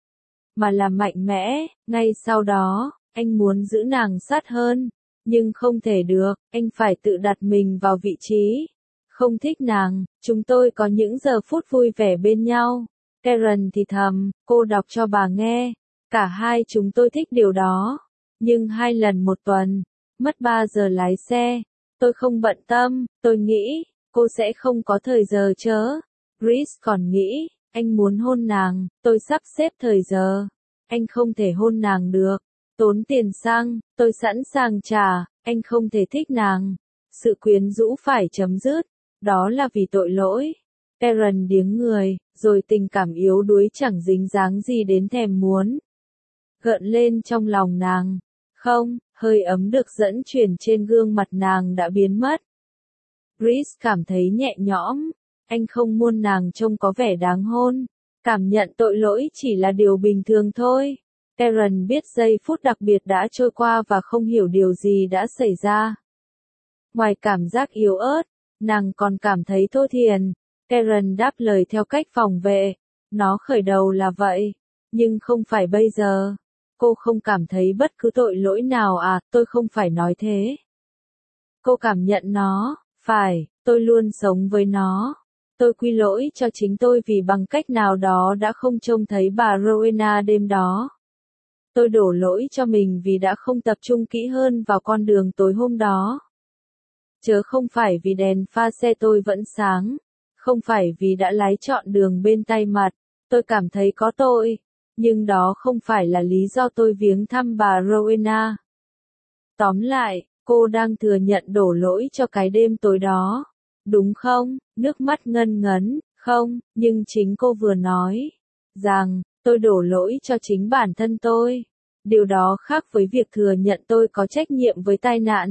mà là mạnh mẽ. Ngay sau đó, anh muốn giữ nàng sát hơn, nhưng không thể được, anh phải tự đặt mình vào vị trí. Không thích nàng, chúng tôi có những giờ phút vui vẻ bên nhau. Karen thì thầm, cô đọc cho bà nghe. Cả hai chúng tôi thích điều đó. Nhưng 2 lần một tuần, mất 3 giờ lái xe. Tôi không bận tâm, tôi nghĩ, cô sẽ không có thời giờ chớ. Chris còn nghĩ, anh muốn hôn nàng, tôi sắp xếp thời giờ. Anh không thể hôn nàng được. Tốn tiền xăng, tôi sẵn sàng trả, anh không thể thích nàng. Sự quyến rũ phải chấm dứt. Đó là vì tội lỗi. Karen điếng người, rồi tình cảm yếu đuối chẳng dính dáng gì đến thèm muốn. Gợn lên trong lòng nàng. Không, hơi ấm được dẫn chuyển trên gương mặt nàng đã biến mất. Chris cảm thấy nhẹ nhõm. Anh không muốn nàng trông có vẻ đáng hôn. Cảm nhận tội lỗi chỉ là điều bình thường thôi. Karen biết giây phút đặc biệt đã trôi qua và không hiểu điều gì đã xảy ra. Ngoài cảm giác yếu ớt, nàng còn cảm thấy thô thiển. Karen đáp lời theo cách phòng vệ. Nó khởi đầu là vậy, nhưng không phải bây giờ. Cô không cảm thấy bất cứ tội lỗi nào à, tôi không phải nói thế. Cô cảm nhận nó, phải, tôi luôn sống với nó. Tôi quy lỗi cho chính tôi vì bằng cách nào đó đã không trông thấy bà Rowena đêm đó. Tôi đổ lỗi cho mình vì đã không tập trung kỹ hơn vào con đường tối hôm đó. Chớ không phải vì đèn pha xe tôi vẫn sáng. Không phải vì đã lái trọn đường bên tay mặt. Tôi cảm thấy có tội. Nhưng đó không phải là lý do tôi viếng thăm bà Rowena. Tóm lại, cô đang thừa nhận đổ lỗi cho cái đêm tối đó. Đúng không? Nước mắt ngân ngấn, không, nhưng chính cô vừa nói rằng, tôi đổ lỗi cho chính bản thân tôi. Điều đó khác với việc thừa nhận tôi có trách nhiệm với tai nạn.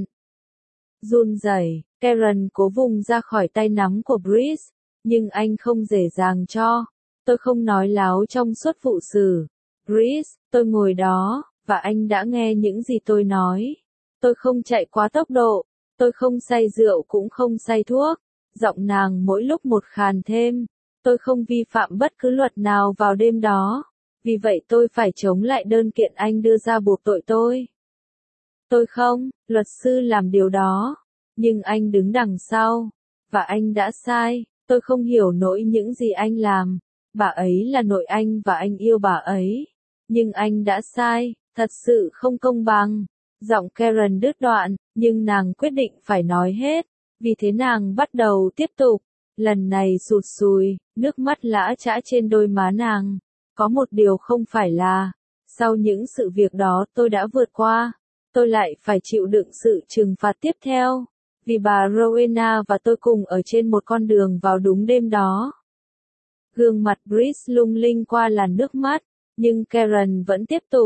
Run rẩy, Karen cố vùng ra khỏi tay nắm của Chris, nhưng anh không dễ dàng cho. Tôi không nói láo trong suốt vụ xử. Chris, tôi ngồi đó, và anh đã nghe những gì tôi nói. Tôi không chạy quá tốc độ, tôi không say rượu cũng không say thuốc. Giọng nàng mỗi lúc một khàn thêm. Tôi không vi phạm bất cứ luật nào vào đêm đó. Vì vậy tôi phải chống lại đơn kiện anh đưa ra buộc tội tôi. Tôi không, luật sư làm điều đó. Nhưng anh đứng đằng sau. Và anh đã sai. Tôi không hiểu nổi những gì anh làm. Bà ấy là nội anh và anh yêu bà ấy. Nhưng anh đã sai, thật sự không công bằng. Giọng Karen đứt đoạn, nhưng nàng quyết định phải nói hết. Vì thế nàng bắt đầu tiếp tục. Lần này sụt sùi, nước mắt lã chã trên đôi má nàng. Có một điều không phải là, sau những sự việc đó tôi đã vượt qua, tôi lại phải chịu đựng sự trừng phạt tiếp theo. Vì bà Rowena và tôi cùng ở trên một con đường vào đúng đêm đó. Gương mặt Chris lung linh qua làn nước mắt, nhưng Karen vẫn tiếp tục.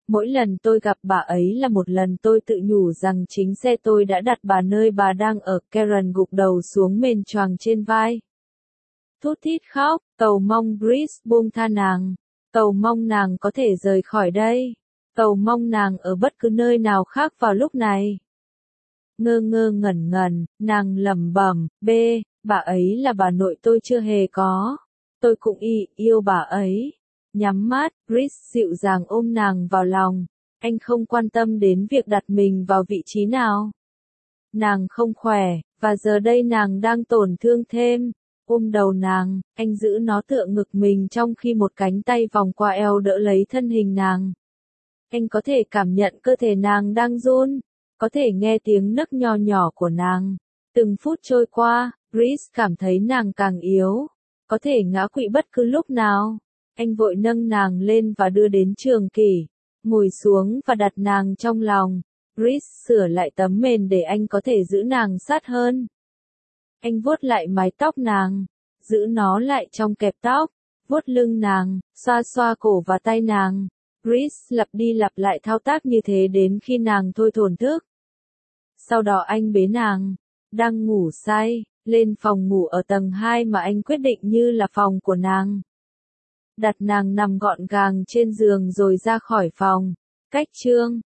Mỗi lần tôi gặp bà ấy là một lần tôi tự nhủ rằng chính xe tôi đã đặt bà nơi bà đang ở. Karen gục đầu xuống mền choàng trên vai. Thút thít khóc, cầu mong Chris buông tha nàng. Cầu mong nàng có thể rời khỏi đây. Cầu mong nàng ở bất cứ nơi nào khác vào lúc này. Ngơ ngơ ngẩn ngẩn, nàng lẩm bẩm, bà ấy là bà nội tôi chưa hề có. Tôi cũng yêu bà ấy. Nhắm mắt, Chris dịu dàng ôm nàng vào lòng. Anh không quan tâm đến việc đặt mình vào vị trí nào. Nàng không khỏe, và giờ đây nàng đang tổn thương thêm. Ôm đầu nàng, anh giữ nó tựa ngực mình trong khi một cánh tay vòng qua eo đỡ lấy thân hình nàng. Anh có thể cảm nhận cơ thể nàng đang run, có thể nghe tiếng nấc nho nhỏ của nàng. Từng phút trôi qua, Chris cảm thấy nàng càng yếu, có thể ngã quỵ bất cứ lúc nào. Anh vội nâng nàng lên và đưa đến trường kỷ, ngồi xuống và đặt nàng trong lòng. Chris sửa lại tấm mền để anh có thể giữ nàng sát hơn. Anh vuốt lại mái tóc nàng, giữ nó lại trong kẹp tóc, vuốt lưng nàng, xoa xoa cổ và tay nàng. Chris lặp đi lặp lại thao tác như thế đến khi nàng thôi thổn thức. Sau đó anh bế nàng, đang ngủ say, lên phòng ngủ ở tầng 2 mà anh quyết định như là phòng của nàng. Đặt nàng nằm gọn gàng trên giường rồi ra khỏi phòng. Cách chương